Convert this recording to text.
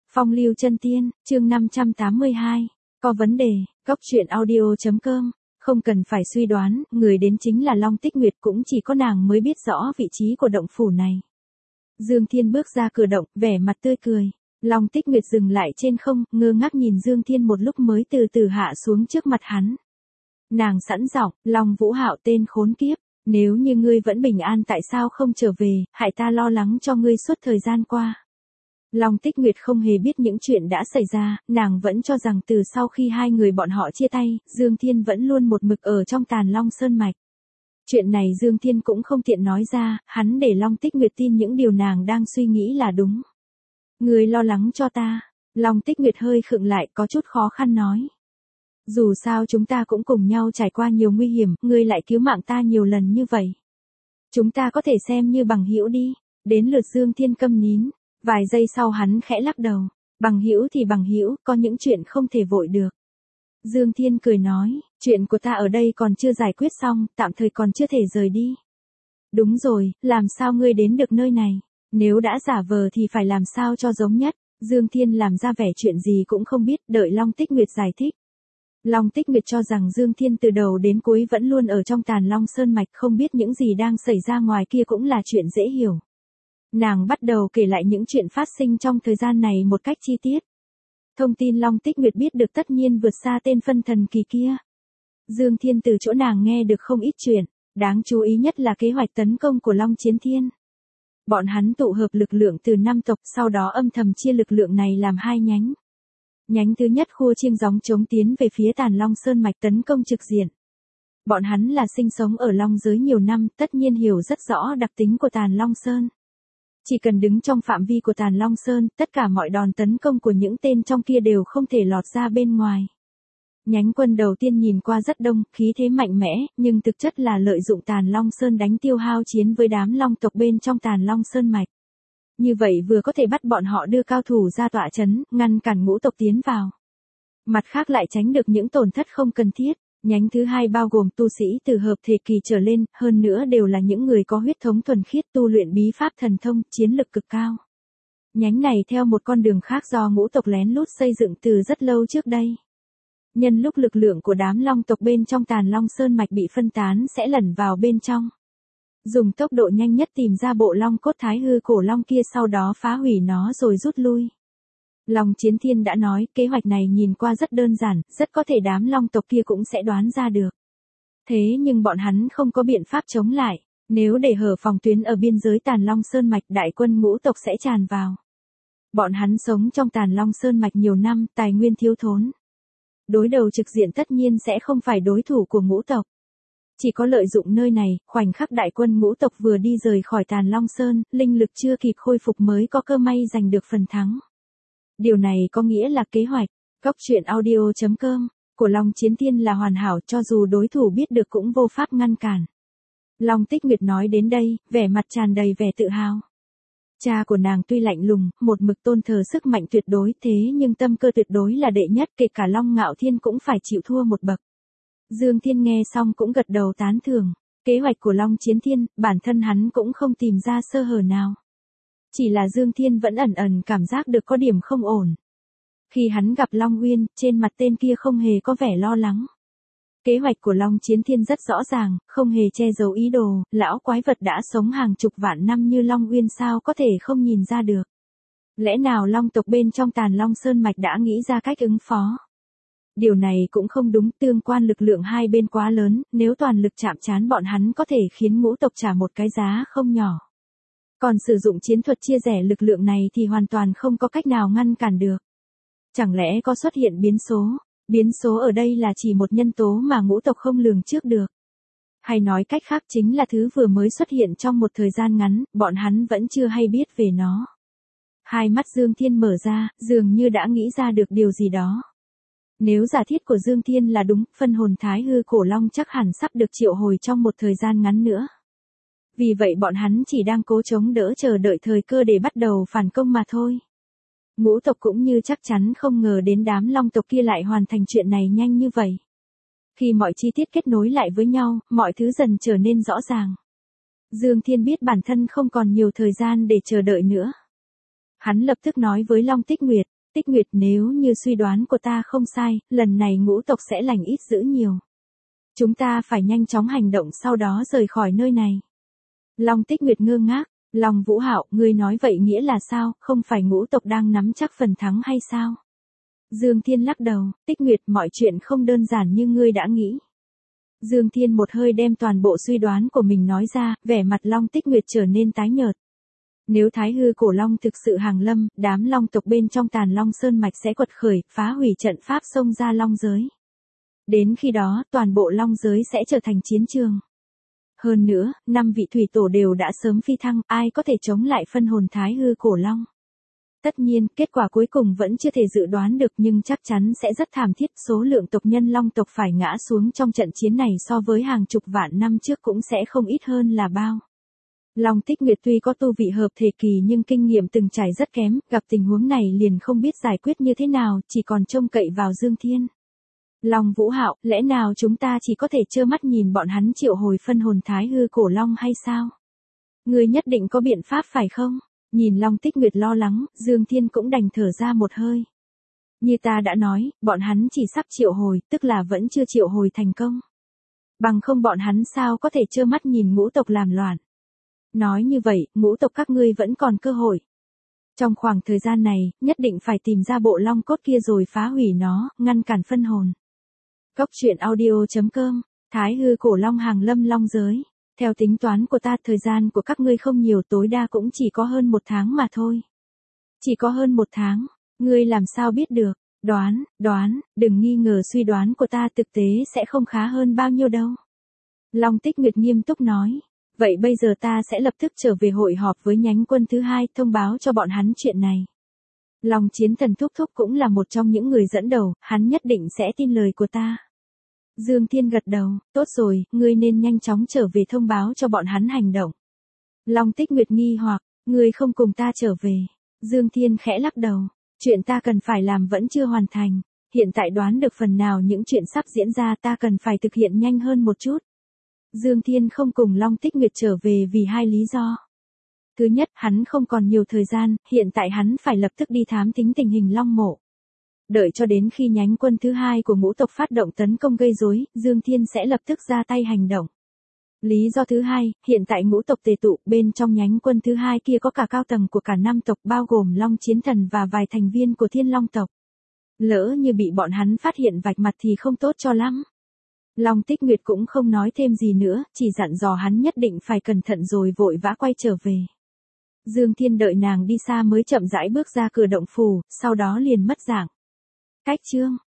Phong lưu chân tiên, chương 582. Có vấn đề, Cóc truyện audio.com. Không cần phải suy đoán, người đến chính là Long Tích Nguyệt, cũng chỉ có nàng mới biết rõ vị trí của động phủ này. Dương Thiên bước ra cửa động, vẻ mặt tươi cười. Long Tích Nguyệt dừng lại trên không, ngơ ngác nhìn Dương Thiên một lúc mới từ từ hạ xuống trước mặt hắn. Nàng sẵn giọng, Long Vũ Hạo tên khốn kiếp, nếu như ngươi vẫn bình an tại sao không trở về, hại ta lo lắng cho ngươi suốt thời gian qua. Long Tích Nguyệt không hề biết những chuyện đã xảy ra, nàng vẫn cho rằng từ sau khi hai người bọn họ chia tay, Dương Thiên vẫn luôn một mực ở trong Tàn Long Sơn Mạch. Chuyện này Dương Thiên cũng không tiện nói ra, hắn để Long Tích Nguyệt tin những điều nàng đang suy nghĩ là đúng. Ngươi lo lắng cho ta. Long Tích Nguyệt hơi khựng lại, có chút khó khăn nói. Dù sao chúng ta cũng cùng nhau trải qua nhiều nguy hiểm, ngươi lại cứu mạng ta nhiều lần như vậy. Chúng ta có thể xem như bằng hữu đi. Đến lượt Dương Thiên câm nín. Vài giây sau hắn khẽ lắc đầu. Bằng hữu thì bằng hữu, có những chuyện không thể vội được. Dương Thiên cười nói, chuyện của ta ở đây còn chưa giải quyết xong, tạm thời còn chưa thể rời đi. Đúng rồi, làm sao ngươi đến được nơi này? Nếu đã giả vờ thì phải làm sao cho giống nhất. Dương Thiên làm ra vẻ chuyện gì cũng không biết, đợi Long Tích Nguyệt giải thích. Long Tích Nguyệt cho rằng Dương Thiên từ đầu đến cuối vẫn luôn ở trong Tàn Long Sơn Mạch, không biết những gì đang xảy ra ngoài kia cũng là chuyện dễ hiểu. Nàng bắt đầu kể lại những chuyện phát sinh trong thời gian này một cách chi tiết. Thông tin Long Tích Nguyệt biết được tất nhiên vượt xa tên phân thần kỳ kia. Dương Thiên từ chỗ nàng nghe được không ít chuyện, đáng chú ý nhất là kế hoạch tấn công của Long Chiến Thiên. Bọn hắn tụ hợp lực lượng từ 5 tộc, sau đó âm thầm chia lực lượng này làm 2 nhánh. Nhánh thứ nhất khua chiêng gióng chống tiến về phía Tàn Long Sơn Mạch tấn công trực diện. Bọn hắn là sinh sống ở Long giới nhiều năm, tất nhiên hiểu rất rõ đặc tính của Tàn Long Sơn. Chỉ cần đứng trong phạm vi của Tàn Long Sơn, tất cả mọi đòn tấn công của những tên trong kia đều không thể lọt ra bên ngoài. Nhánh quân đầu tiên nhìn qua rất đông, khí thế mạnh mẽ, nhưng thực chất là lợi dụng Tàn Long Sơn đánh tiêu hao chiến với đám Long tộc bên trong Tàn Long Sơn Mạch. Như vậy vừa có thể bắt bọn họ đưa cao thủ ra tọa trấn, ngăn cản ngũ tộc tiến vào. Mặt khác lại tránh được những tổn thất không cần thiết. Nhánh thứ hai bao gồm tu sĩ từ hợp thể kỳ trở lên, hơn nữa đều là những người có huyết thống thuần khiết, tu luyện bí pháp thần thông, chiến lực cực cao. Nhánh này theo một con đường khác do ngũ tộc lén lút xây dựng từ rất lâu trước đây. Nhân lúc lực lượng của đám Long tộc bên trong Tàn Long Sơn Mạch bị phân tán sẽ lẩn vào bên trong. Dùng tốc độ nhanh nhất tìm ra bộ Long cốt thái hư cổ Long kia, sau đó phá hủy nó rồi rút lui. Long Chiến Thiên đã nói, kế hoạch này nhìn qua rất đơn giản, rất có thể đám Long tộc kia cũng sẽ đoán ra được. Thế nhưng bọn hắn không có biện pháp chống lại, nếu để hở phòng tuyến ở biên giới Tàn Long Sơn Mạch, đại quân ngũ tộc sẽ tràn vào. Bọn hắn sống trong Tàn Long Sơn Mạch nhiều năm, tài nguyên thiếu thốn. Đối đầu trực diện tất nhiên sẽ không phải đối thủ của ngũ tộc. Chỉ có lợi dụng nơi này, khoảnh khắc đại quân ngũ tộc vừa đi rời khỏi Tàn Long Sơn, linh lực chưa kịp khôi phục mới có cơ may giành được phần thắng. Điều này có nghĩa là kế hoạch, Cóc truyện audio.com, của Long Chiến Thiên là hoàn hảo, cho dù đối thủ biết được cũng vô pháp ngăn cản. Long Tích Nguyệt nói đến đây, vẻ mặt tràn đầy vẻ tự hào. Cha của nàng tuy lạnh lùng, một mực tôn thờ sức mạnh tuyệt đối, thế nhưng tâm cơ tuyệt đối là đệ nhất, kể cả Long Ngạo Thiên cũng phải chịu thua một bậc. Dương Thiên nghe xong cũng gật đầu tán thưởng. Kế hoạch của Long Chiến Thiên, bản thân hắn cũng không tìm ra sơ hở nào. Chỉ là Dương Thiên vẫn ẩn ẩn cảm giác được có điểm không ổn. Khi hắn gặp Long Uyên, trên mặt tên kia không hề có vẻ lo lắng. Kế hoạch của Long Chiến Thiên rất rõ ràng, không hề che giấu ý đồ, lão quái vật đã sống hàng chục vạn năm như Long Uyên sao có thể không nhìn ra được. Lẽ nào Long tộc bên trong Tàn Long Sơn Mạch đã nghĩ ra cách ứng phó? Điều này cũng không đúng, tương quan lực lượng hai bên quá lớn, nếu toàn lực chạm trán bọn hắn có thể khiến ngũ tộc trả một cái giá không nhỏ. Còn sử dụng chiến thuật chia rẽ lực lượng này thì hoàn toàn không có cách nào ngăn cản được. Chẳng lẽ có xuất hiện biến số? Biến số ở đây là chỉ một nhân tố mà ngũ tộc không lường trước được. Hay nói cách khác chính là thứ vừa mới xuất hiện trong một thời gian ngắn, bọn hắn vẫn chưa hay biết về nó. Hai mắt Dương Thiên mở ra, dường như đã nghĩ ra được điều gì đó. Nếu giả thiết của Dương Thiên là đúng, phân hồn thái hư cổ Long chắc hẳn sắp được triệu hồi trong một thời gian ngắn nữa. Vì vậy bọn hắn chỉ đang cố chống đỡ chờ đợi thời cơ để bắt đầu phản công mà thôi. Ngũ tộc cũng như chắc chắn không ngờ đến đám Long tộc kia lại hoàn thành chuyện này nhanh như vậy. Khi mọi chi tiết kết nối lại với nhau, mọi thứ dần trở nên rõ ràng. Dương Thiên biết bản thân không còn nhiều thời gian để chờ đợi nữa. Hắn lập tức nói với Long Tích Nguyệt, Tích Nguyệt, nếu như suy đoán của ta không sai, lần này ngũ tộc sẽ lành ít dữ nhiều. Chúng ta phải nhanh chóng hành động sau đó rời khỏi nơi này. Long Tích Nguyệt ngơ ngác, Long Vũ Hạo, ngươi nói vậy nghĩa là sao, không phải ngũ tộc đang nắm chắc phần thắng hay sao? Dương Thiên lắc đầu, Tích Nguyệt, mọi chuyện không đơn giản như ngươi đã nghĩ. Dương Thiên một hơi đem toàn bộ suy đoán của mình nói ra, vẻ mặt Long Tích Nguyệt trở nên tái nhợt. Nếu Thái Hư Cổ Long thực sự hàng lâm, đám long tộc bên trong Tàn Long Sơn Mạch sẽ quật khởi, phá hủy trận pháp xông ra long giới. Đến khi đó, toàn bộ long giới sẽ trở thành chiến trường. Hơn nữa, 5 vị thủy tổ đều đã sớm phi thăng, ai có thể chống lại phân hồn Thái Hư Cổ Long. Tất nhiên, kết quả cuối cùng vẫn chưa thể dự đoán được nhưng chắc chắn sẽ rất thảm thiết, số lượng tộc nhân long tộc phải ngã xuống trong trận chiến này so với hàng chục vạn năm trước cũng sẽ không ít hơn là bao. Long Tích Nguyệt tuy có tu vị hợp thể kỳ nhưng kinh nghiệm từng trải rất kém, gặp tình huống này liền không biết giải quyết như thế nào, chỉ còn trông cậy vào Dương Thiên. Long Vũ Hạo, lẽ nào chúng ta chỉ có thể trơ mắt nhìn bọn hắn triệu hồi phân hồn Thái Hư Cổ Long hay sao? Ngươi nhất định có biện pháp phải không? Nhìn Long Tích Nguyệt lo lắng, Dương Thiên cũng đành thở ra một hơi. Như ta đã nói, bọn hắn chỉ sắp triệu hồi, tức là vẫn chưa triệu hồi thành công. Bằng không bọn hắn sao có thể trơ mắt nhìn ngũ tộc làm loạn. Nói như vậy, ngũ tộc các ngươi vẫn còn cơ hội. Trong khoảng thời gian này, nhất định phải tìm ra bộ long cốt kia rồi phá hủy nó, ngăn cản phân hồn. Cốc truyện audio.com, Thái Hư Cổ Long hàng lâm long giới. Theo tính toán của ta, thời gian của các ngươi không nhiều, tối đa cũng chỉ có hơn 1 tháng mà thôi. Chỉ có hơn 1 tháng, ngươi làm sao biết được? Đoán, đừng nghi ngờ suy đoán của ta, thực tế sẽ không khá hơn bao nhiêu đâu. Long Tích Nguyệt nghiêm túc nói. Vậy bây giờ ta sẽ lập tức trở về hội họp với nhánh quân thứ 2, thông báo cho bọn hắn chuyện này. Long Chiến Thần thúc thúc cũng là một trong những người dẫn đầu, hắn nhất định sẽ tin lời của ta. Dương Thiên gật đầu, tốt rồi, ngươi nên nhanh chóng trở về thông báo cho bọn hắn hành động. Long Tích Nguyệt nghi hoặc, ngươi không cùng ta trở về. Dương Thiên khẽ lắc đầu, chuyện ta cần phải làm vẫn chưa hoàn thành. Hiện tại đoán được phần nào những chuyện sắp diễn ra, ta cần phải thực hiện nhanh hơn một chút. Dương Thiên không cùng Long Tích Nguyệt trở về vì 2 lý do. Thứ nhất, hắn không còn nhiều thời gian, hiện tại hắn phải lập tức đi thám thính tình hình Long Mộ. Đợi cho đến khi nhánh quân thứ 2 của ngũ tộc phát động tấn công gây rối, Dương Thiên sẽ lập tức ra tay hành động. Lý do thứ 2, hiện tại ngũ tộc tề tụ, bên trong nhánh quân thứ 2 kia có cả cao tầng của cả 5 tộc bao gồm Long Chiến Thần và vài thành viên của Thiên Long tộc. Lỡ như bị bọn hắn phát hiện vạch mặt thì không tốt cho lắm. Long Tích Nguyệt cũng không nói thêm gì nữa, chỉ dặn dò hắn nhất định phải cẩn thận rồi vội vã quay trở về. Dương Thiên đợi nàng đi xa mới chậm rãi bước ra cửa động phủ, sau đó liền mất dạng. Cách chương